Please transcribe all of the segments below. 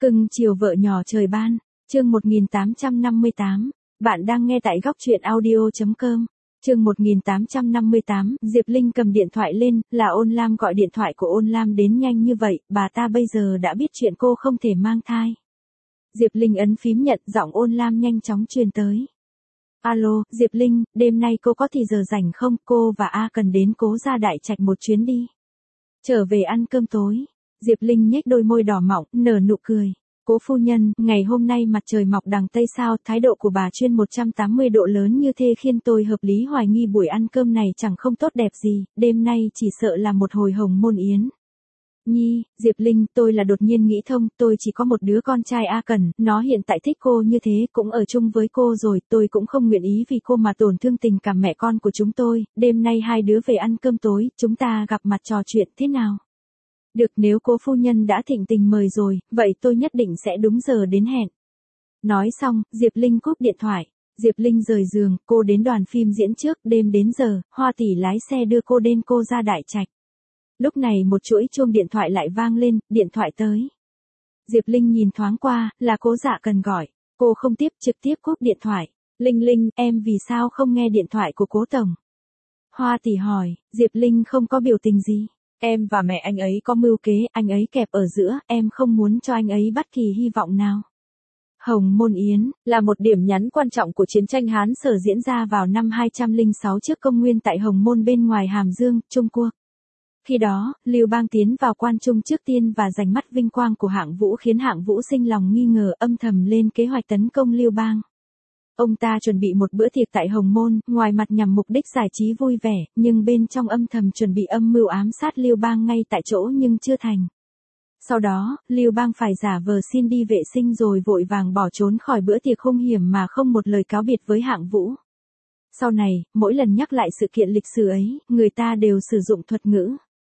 Cưng chiều vợ nhỏ trời ban, chương 1858, bạn đang nghe tại góc truyện audio.com. Chương 1858, Diệp Linh cầm điện thoại lên, là Ôn Lam gọi điện thoại của Ôn Lam đến nhanh như vậy, bà ta bây giờ đã biết chuyện cô không thể mang thai. Diệp Linh ấn phím nhận, giọng Ôn Lam nhanh chóng truyền tới. Alo, Diệp Linh, đêm nay cô có thì giờ rảnh không? Cô và A cần đến Cố Gia Đại Trạch một chuyến đi. Trở về ăn cơm tối. Diệp Linh nhếch đôi môi đỏ mọng, nở nụ cười. Cố phu nhân, ngày hôm nay mặt trời mọc đằng Tây sao, thái độ của bà chuyên 180 độ lớn như thế khiến tôi hợp lý hoài nghi buổi ăn cơm này chẳng không tốt đẹp gì, đêm nay chỉ sợ là một hồi hồng môn yến. Nhi, Diệp Linh, tôi là đột nhiên nghĩ thông, tôi chỉ có một đứa con trai A Cần, nó hiện tại thích cô như thế, cũng ở chung với cô rồi, tôi cũng không nguyện ý vì cô mà tổn thương tình cảm mẹ con của chúng tôi, đêm nay hai đứa về ăn cơm tối, chúng ta gặp mặt trò chuyện thế nào? Được, nếu cố phu nhân đã thịnh tình mời rồi, vậy tôi nhất định sẽ đúng giờ đến hẹn. Nói xong, Diệp Linh cúp điện thoại. Diệp Linh rời giường, cô đến đoàn phim diễn trước, đêm đến giờ, Hoa tỷ lái xe đưa cô đến Cố Gia Đại Trạch. Lúc này một chuỗi chuông điện thoại lại vang lên, điện thoại tới. Diệp Linh nhìn thoáng qua, là Cố Dạ Cần gọi. Cô không tiếp, trực tiếp cúp điện thoại. Linh Linh, em vì sao không nghe điện thoại của Cố tổng? Hoa tỷ hỏi, Diệp Linh không có biểu tình gì. Em và mẹ anh ấy có mưu kế, anh ấy kẹp ở giữa, em không muốn cho anh ấy bất kỳ hy vọng nào. Hồng Môn Yến, là một điểm nhấn quan trọng của chiến tranh Hán Sở diễn ra vào năm 206 trước công nguyên tại Hồng Môn bên ngoài Hàm Dương, Trung Quốc. Khi đó, Lưu Bang tiến vào quan trung trước tiên và giành mất vinh quang của Hạng Vũ khiến Hạng Vũ sinh lòng nghi ngờ âm thầm lên kế hoạch tấn công Lưu Bang. Ông ta chuẩn bị một bữa tiệc tại Hồng Môn, ngoài mặt nhằm mục đích giải trí vui vẻ, nhưng bên trong âm thầm chuẩn bị âm mưu ám sát Lưu Bang ngay tại chỗ nhưng chưa thành. Sau đó, Lưu Bang phải giả vờ xin đi vệ sinh rồi vội vàng bỏ trốn khỏi bữa tiệc hung hiểm mà không một lời cáo biệt với Hạng Vũ. Sau này, mỗi lần nhắc lại sự kiện lịch sử ấy, người ta đều sử dụng thuật ngữ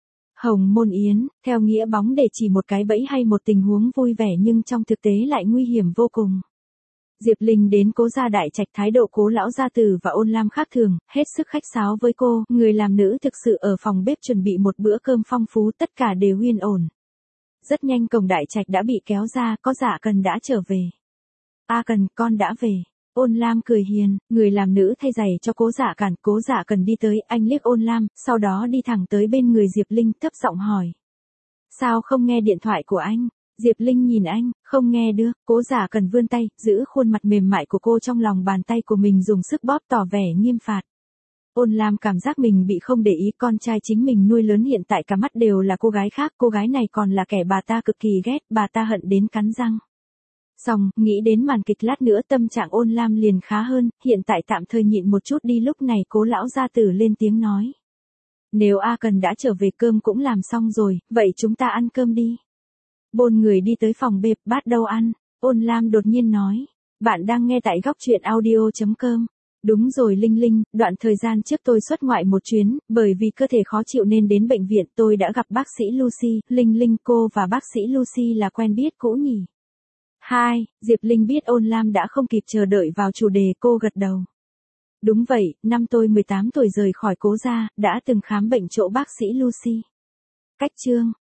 Hồng Môn Yến, theo nghĩa bóng để chỉ một cái bẫy hay một tình huống vui vẻ nhưng trong thực tế lại nguy hiểm vô cùng. Diệp Linh đến Cố Gia Đại Trạch, thái độ Cố lão gia tử và Ôn Lam khác thường, hết sức khách sáo với cô, người làm nữ thực sự ở phòng bếp chuẩn bị một bữa cơm phong phú, tất cả đều yên ổn. Rất nhanh cổng Đại Trạch đã bị kéo ra, có Dạ Cần đã trở về. A Cần, con đã về. Ôn Lam cười hiền, người làm nữ thay giày cho Cố Dạ Cần, Cố Dạ Cần đi tới, anh liếc Ôn Lam, sau đó đi thẳng tới bên người Diệp Linh, thấp giọng hỏi. Sao không nghe điện thoại của anh? Diệp Linh nhìn anh, không nghe được, Cố Dạ Cần vươn tay, giữ khuôn mặt mềm mại của cô trong lòng bàn tay của mình dùng sức bóp tỏ vẻ nghiêm phạt. Ôn Lam cảm giác mình bị không để ý, con trai chính mình nuôi lớn hiện tại cả mắt đều là cô gái khác, cô gái này còn là kẻ bà ta cực kỳ ghét, bà ta hận đến cắn răng. Xong, nghĩ đến màn kịch lát nữa tâm trạng Ôn Lam liền khá hơn, hiện tại tạm thời nhịn một chút đi. Lúc này Cố lão gia tử lên tiếng nói. Nếu A Cần đã trở về cơm cũng làm xong rồi, vậy chúng ta ăn cơm đi. Bôn người đi tới phòng bếp, bắt đầu ăn. Ôn Lam đột nhiên nói. Bạn đang nghe tại góc truyện audio.com. Đúng rồi Linh Linh, đoạn thời gian trước tôi xuất ngoại một chuyến, bởi vì cơ thể khó chịu nên đến bệnh viện tôi đã gặp bác sĩ Lucy. Linh Linh, cô và bác sĩ Lucy là quen biết cũ nhỉ? Hai, Diệp Linh biết Ôn Lam đã không kịp chờ đợi vào chủ đề, cô gật đầu. Đúng vậy, năm tôi 18 tuổi rời khỏi Cố gia, đã từng khám bệnh chỗ bác sĩ Lucy. Cách chương.